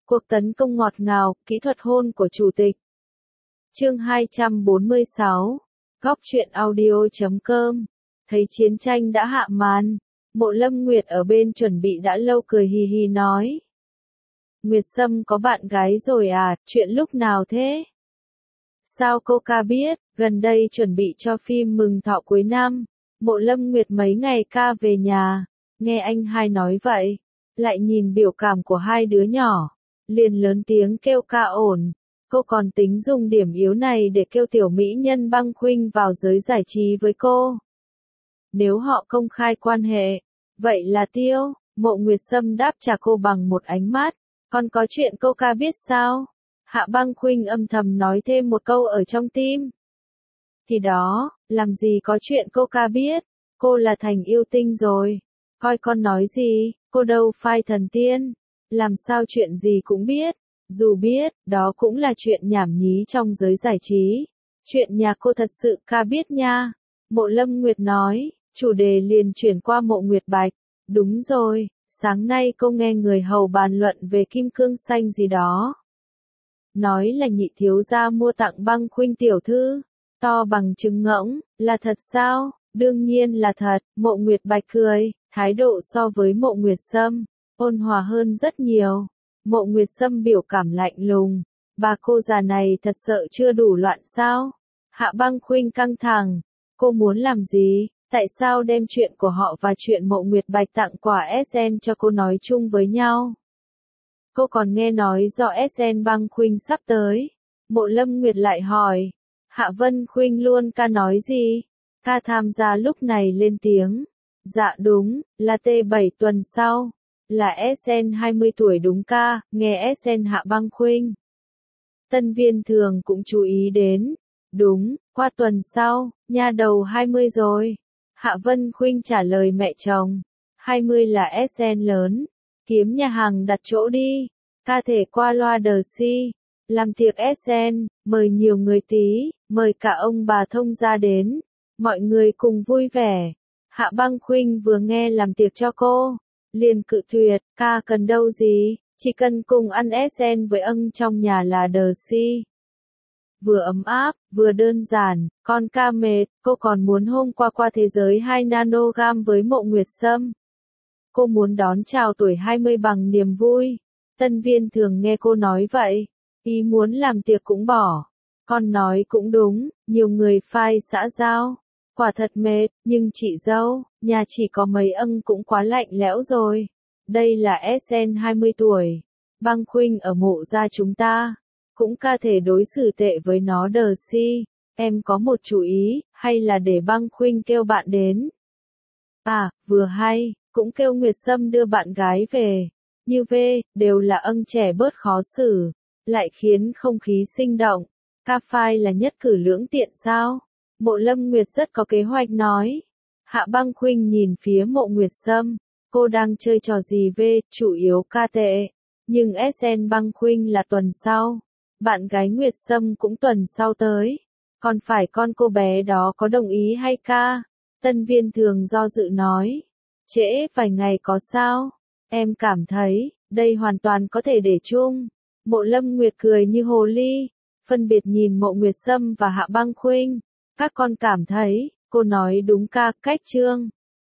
Cuộc tấn công ngọt ngào, kỹ thuật hôn của chủ tịch. Chương 246. Góc truyện audio.com. Thấy chiến tranh đã hạ màn, Mộ Lâm Nguyệt ở bên chuẩn bị đã lâu cười hì hì nói. Nguyệt Sâm có bạn gái rồi à, chuyện lúc nào thế? Sao cô ca biết, gần đây chuẩn bị cho phim mừng thọ cuối năm, Mộ Lâm Nguyệt mấy ngày ca về nhà, nghe anh hai nói vậy, lại nhìn biểu cảm của hai đứa nhỏ, liền lớn tiếng kêu ca ổn. Cô còn tính dùng điểm yếu này để kêu tiểu mỹ nhân Băng Khuynh vào giới giải trí với cô. Nếu họ công khai quan hệ, vậy là tiêu. Mộ Nguyệt Sâm đáp trả cô bằng một ánh mắt. Còn có chuyện cô ca biết sao? Hạ Băng Khuynh âm thầm nói thêm một câu ở trong tim. Thì đó, làm gì có chuyện cô ca biết, cô là thành yêu tinh rồi. Coi con nói gì, cô đâu phải thần tiên, làm sao chuyện gì cũng biết. Dù biết, đó cũng là chuyện nhảm nhí trong giới giải trí. Chuyện nhà cô thật sự ca biết nha. Mộ Lâm Nguyệt nói, chủ đề liền chuyển qua Mộ Nguyệt Bạch. Đúng rồi, sáng nay cô nghe người hầu bàn luận về kim cương xanh gì đó. Nói là nhị thiếu gia mua tặng Băng Khuynh tiểu thư, to bằng trứng ngỗng, là thật sao? Đương nhiên là thật, Mộ Nguyệt Bạch cười, thái độ so với Mộ Nguyệt Sâm, ôn hòa hơn rất nhiều. Mộ Nguyệt Sâm biểu cảm lạnh lùng, bà cô già này thật sợ chưa đủ loạn sao? Hạ Băng Khuynh căng thẳng, cô muốn làm gì? Tại sao đem chuyện của họ và chuyện Mộ Nguyệt Bạch tặng quà SN cho cô nói chung với nhau? Cô còn nghe nói do SN Băng Khuynh sắp tới. Mộ Lâm Nguyệt lại hỏi, Hạ Vân Khuynh luôn ca nói gì? Ca tham gia lúc này lên tiếng, dạ đúng, là T7 tuần sau. Là SN 20 tuổi đúng ca, nghe SN Hạ Băng Khuynh. Tân Viên Thường cũng chú ý đến. Đúng, qua tuần sau, nha đầu 20 rồi. Hạ Vân Khuynh trả lời mẹ chồng. 20 là SN lớn. Kiếm nhà hàng đặt chỗ đi. Ca thể qua loa đờ si. Làm tiệc SN, mời nhiều người tí, mời cả ông bà thông gia đến. Mọi người cùng vui vẻ. Hạ Băng Khuynh vừa nghe làm tiệc cho cô, liền cự tuyệt, ca cần đâu gì, chỉ cần cùng ăn SN với ân trong nhà là đờ si. Vừa ấm áp, vừa đơn giản, con ca mệt, cô còn muốn hôm qua thế giới 2 nanogam với Mộ Nguyệt Sâm. Cô muốn đón chào tuổi 20 bằng niềm vui. Tân Viên Thường nghe cô nói vậy, ý muốn làm tiệc cũng bỏ. Con nói cũng đúng, nhiều người phai xã giao. Quả thật mệt, nhưng chị dâu, nhà chỉ có mấy ân cũng quá lạnh lẽo rồi. Đây là SN 20 tuổi. Băng Khuynh ở Mộ gia chúng ta, cũng ca thể đối xử tệ với nó đờ si. Em có một chủ ý, hay là để Băng Khuynh kêu bạn đến? À, vừa hay, cũng kêu Nguyệt Sâm đưa bạn gái về. Như về, đều là ân trẻ bớt khó xử, lại khiến không khí sinh động. Ca phai là nhất cử lưỡng tiện sao? Mộ Lâm Nguyệt rất có kế hoạch nói. Hạ Băng Khuynh nhìn phía Mộ Nguyệt Sâm, cô đang chơi trò gì về, chủ yếu ca tệ. Nhưng SN Băng Khuynh là tuần sau, bạn gái Nguyệt Sâm cũng tuần sau tới. Còn phải con cô bé đó có đồng ý hay ca? Tân Viên Thường do dự nói. Trễ vài ngày có sao? Em cảm thấy, đây hoàn toàn có thể để chung. Mộ Lâm Nguyệt cười như hồ ly, phân biệt nhìn Mộ Nguyệt Sâm và Hạ Băng Khuynh. Các con cảm thấy, cô nói đúng ca, cách chương.